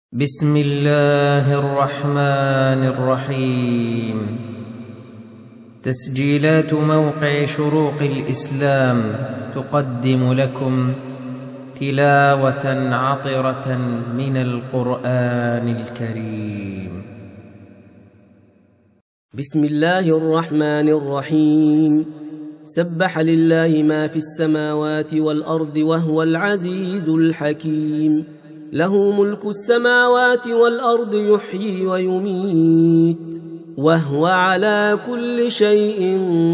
بسم الله الرحمن الرحيم. تسجيلات موقع شروق الإسلام تقدم لكم تلاوة عطرة من القرآن الكريم. بسم الله الرحمن الرحيم. سبح لله ما في السماوات والأرض وهو العزيز الحكيم. له ملك السماوات والأرض يحيي ويميت وهو على كل شيء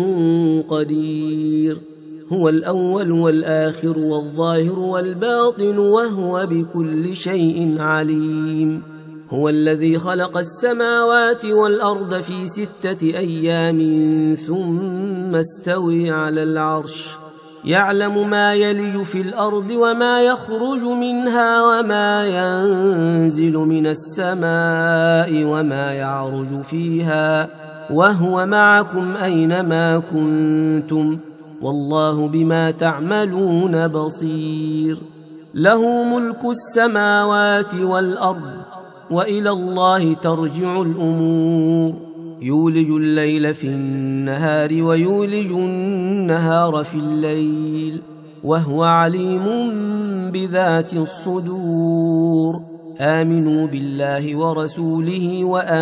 قدير. هو الأول والآخر والظاهر والباطن وهو بكل شيء عليم. هو الذي خلق السماوات والأرض في 6 أيام ثم استوى على العرش. يعلم ما يلج في الأرض وما يخرج منها وما ينزل من السماء وما يعرج فيها وهو معكم أينما كنتم والله بما تعملون بصير. له ملك السماوات والأرض وإلى الله ترجع الأمور. يولج الليل في النهار ويولج النهار في الليل وهو عليم بذات الصدور. آمنوا بالله ورسوله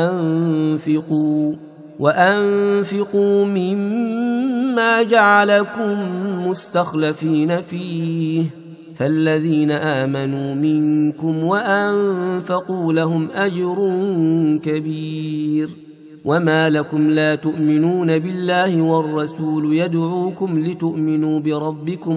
وأنفقوا مما جعلكم مستخلفين فيه فالذين آمنوا منكم وأنفقوا لهم أجر كبير. وما لكم لا تؤمنون بالله والرسول يدعوكم لتؤمنوا بربكم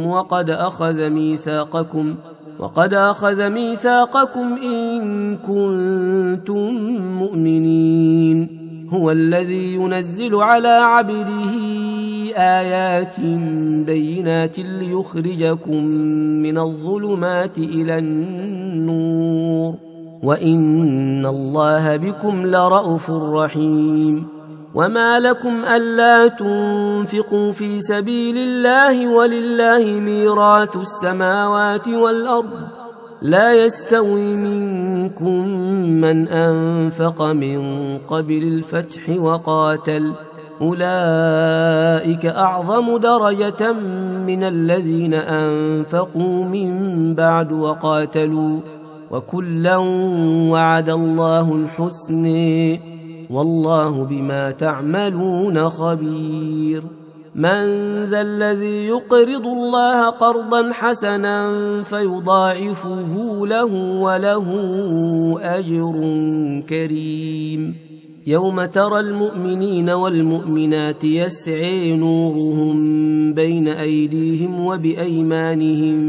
وقد أخذ ميثاقكم إن كنتم مؤمنين. هو الذي ينزل على عبده آيات بينات ليخرجكم من الظلمات إلى النور وإن الله بكم لرءوف رحيم. وما لكم ألا تنفقوا في سبيل الله ولله ميراث السماوات والأرض لا يستوي منكم من أنفق من قبل الفتح وقاتل أولئك أعظم درجة من الذين أنفقوا من بعد وقاتلوا وكلا وعد الله الحسنى والله بما تعملون خبير. من ذا الذي يقرض الله قرضا حسنا فيضاعفه له وله أجر كريم. يوم ترى المؤمنين والمؤمنات يسعي نورهم بين أيديهم وبأيمانهم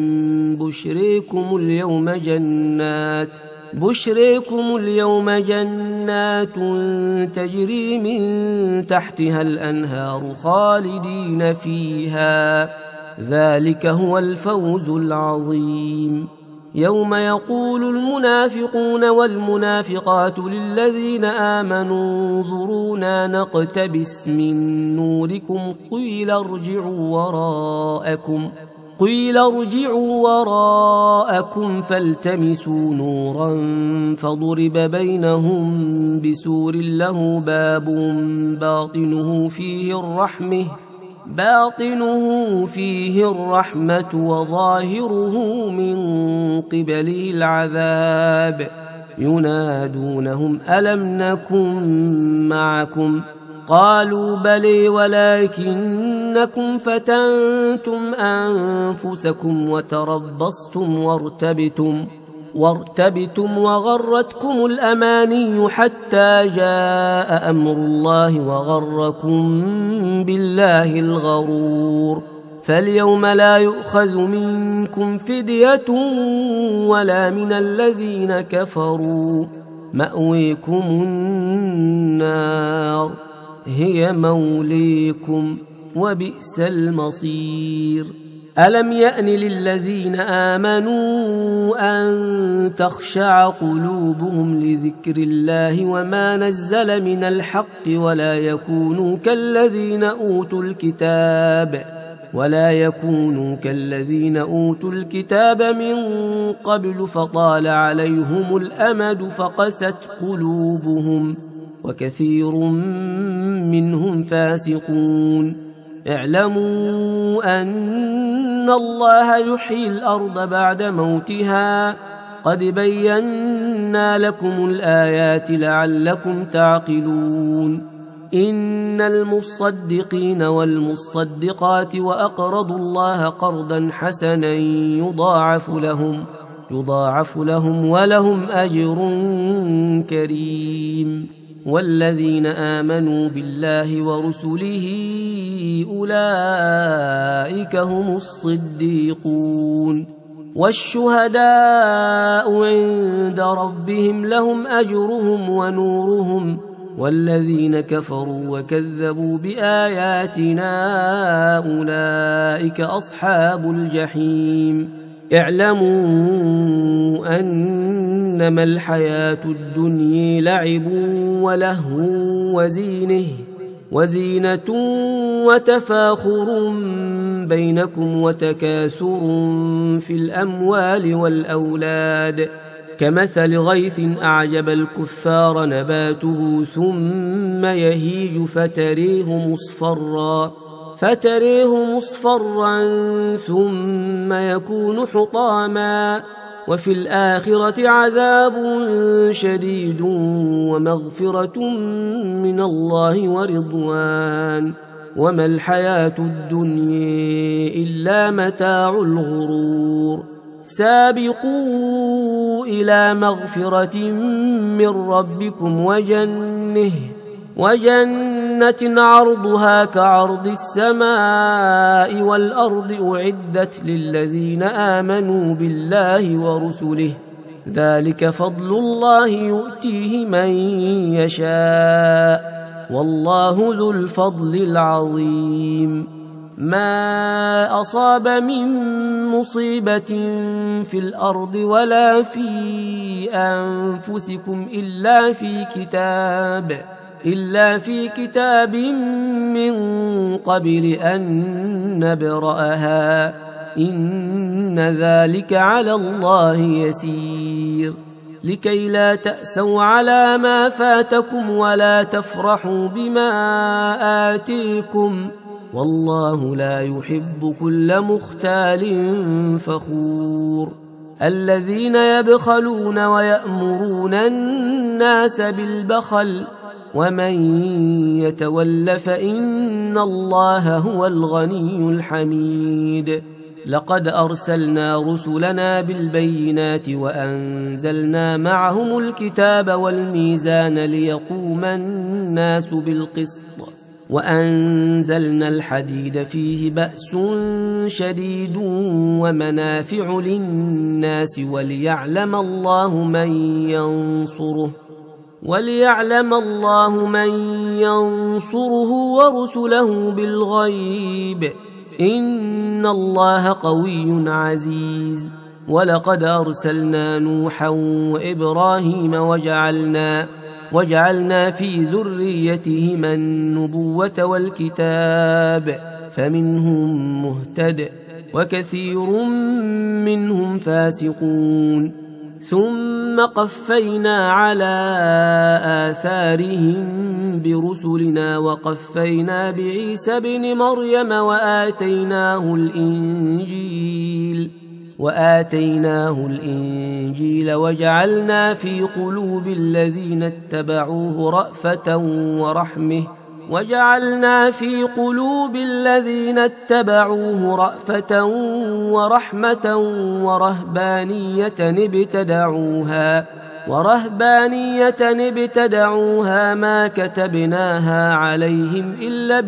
بشريكم اليوم جنات تجري من تحتها الأنهار خالدين فيها ذلك هو الفوز العظيم. يوم يقول المنافقون والمنافقات للذين آمنوا انظرونا نقتبس من نوركم قيل ارجعوا وراءكم فالتمسوا نورا فضرب بينهم بسور له باب باطنه فيه الرحمة وظاهره من قبله العذاب. ينادونهم ألم نكن معكم قالوا بلى ولكنكم فتنتم أنفسكم وتربصتم وارتبتم وغرتكم الأماني حتى جاء أمر الله وغركم بالله الغرور. فاليوم لا يؤخذ منكم فدية ولا من الذين كفروا مأويكم النار هي موليكم وبئس المصير. ألم يأن للذين آمنوا أن تخشع قلوبهم لذكر الله وما نزل من الحق ولا يكونوا كالذين أوتوا الكتاب ولا يكونوا كالذين أوتوا الكتاب من قبل فطال عليهم الأمد فقست قلوبهم وكثير منهم فاسقون. اعلموا أن الله يحيي الأرض بعد موتها قد بينا لكم الآيات لعلكم تعقلون. إن المصدقين والمصدقات وأقرضوا الله قرضا حسنا يضاعف لهم ولهم أجر كريم. والذين آمنوا بالله ورسله أولئك هم الصديقون والشهداء عند ربهم لهم أجرهم ونورهم. والذين كفروا وكذبوا بآياتنا أولئك أصحاب الجحيم. اعلموا أنما الحياة الدنيا لعب ولهو وزينة وتفاخر بينكم وتكاثر في الأموال والأولاد كمثل غيث أعجب الكفار نباته ثم يهيج فتريه مصفرا ثم يكون حطاما وفي الآخرة عذاب شديد ومغفرة من الله ورضوان وما الحياة الدنيا إلا متاع الغرور. سابقوا إلى مغفرة من ربكم وجنة عرضها كعرض السماء والأرض أعدت للذين آمنوا بالله ورسله ذلك فضل الله يؤتيه من يشاء والله ذو الفضل العظيم. ما أصاب من مصيبة في الأرض ولا في أنفسكم إلا في كتاب من قبل أن نبرأها إن ذلك على الله يسير. لكي لا تأسوا على ما فاتكم ولا تفرحوا بما آتيكم والله لا يحب كل مختال فخور. الذين يبخلون ويأمرون الناس بالبخل ومن يتول فإن الله هو الغني الحميد. لقد أرسلنا رسلنا بالبينات وأنزلنا معهم الكتاب والميزان ليقوم الناس بالقسط وأنزلنا الحديد فيه بأس شديد ومنافع للناس وليعلم الله من ينصره ورسله بالغيب إن الله قوي عزيز. ولقد أرسلنا نوحا وإبراهيم وجعلنا في ذريتهما النبوة والكتاب فمنهم مهتد وكثير منهم فاسقون. ثم قفينا على آثارهم برسلنا وقفينا بعيسى بن مريم وآتيناه الإنجيل وجعلنا في قلوب الذين اتبعوه رأفة ورحمة ورهبانية ابتدعوها ما كتبناها عليهم إلا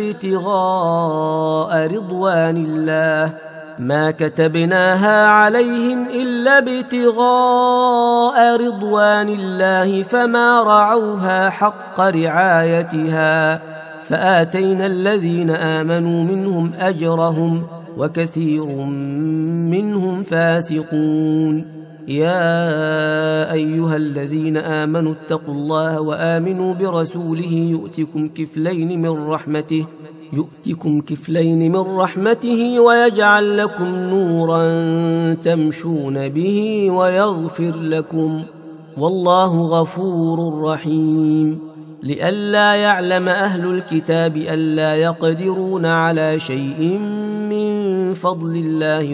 ابتغاء رضوان الله فما رعوها حق رعايتها فآتينا الذين آمنوا منهم أجرهم وكثير منهم فاسقون. يا أيها الذين آمنوا اتقوا الله وآمنوا برسوله يؤتكم كفلين من رحمته يؤتكم كفلين من رحمته ويجعل لكم نورا تمشون به ويغفر لكم، والله غفور رحيم. لئلا يعلم أهل الكتاب ألا يقدرون على شيء من فضل الله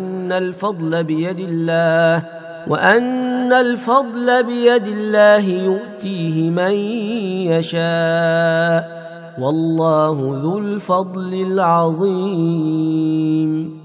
وأن الفضل بيد الله يؤتيه من يشاء، والله ذو الفضل العظيم.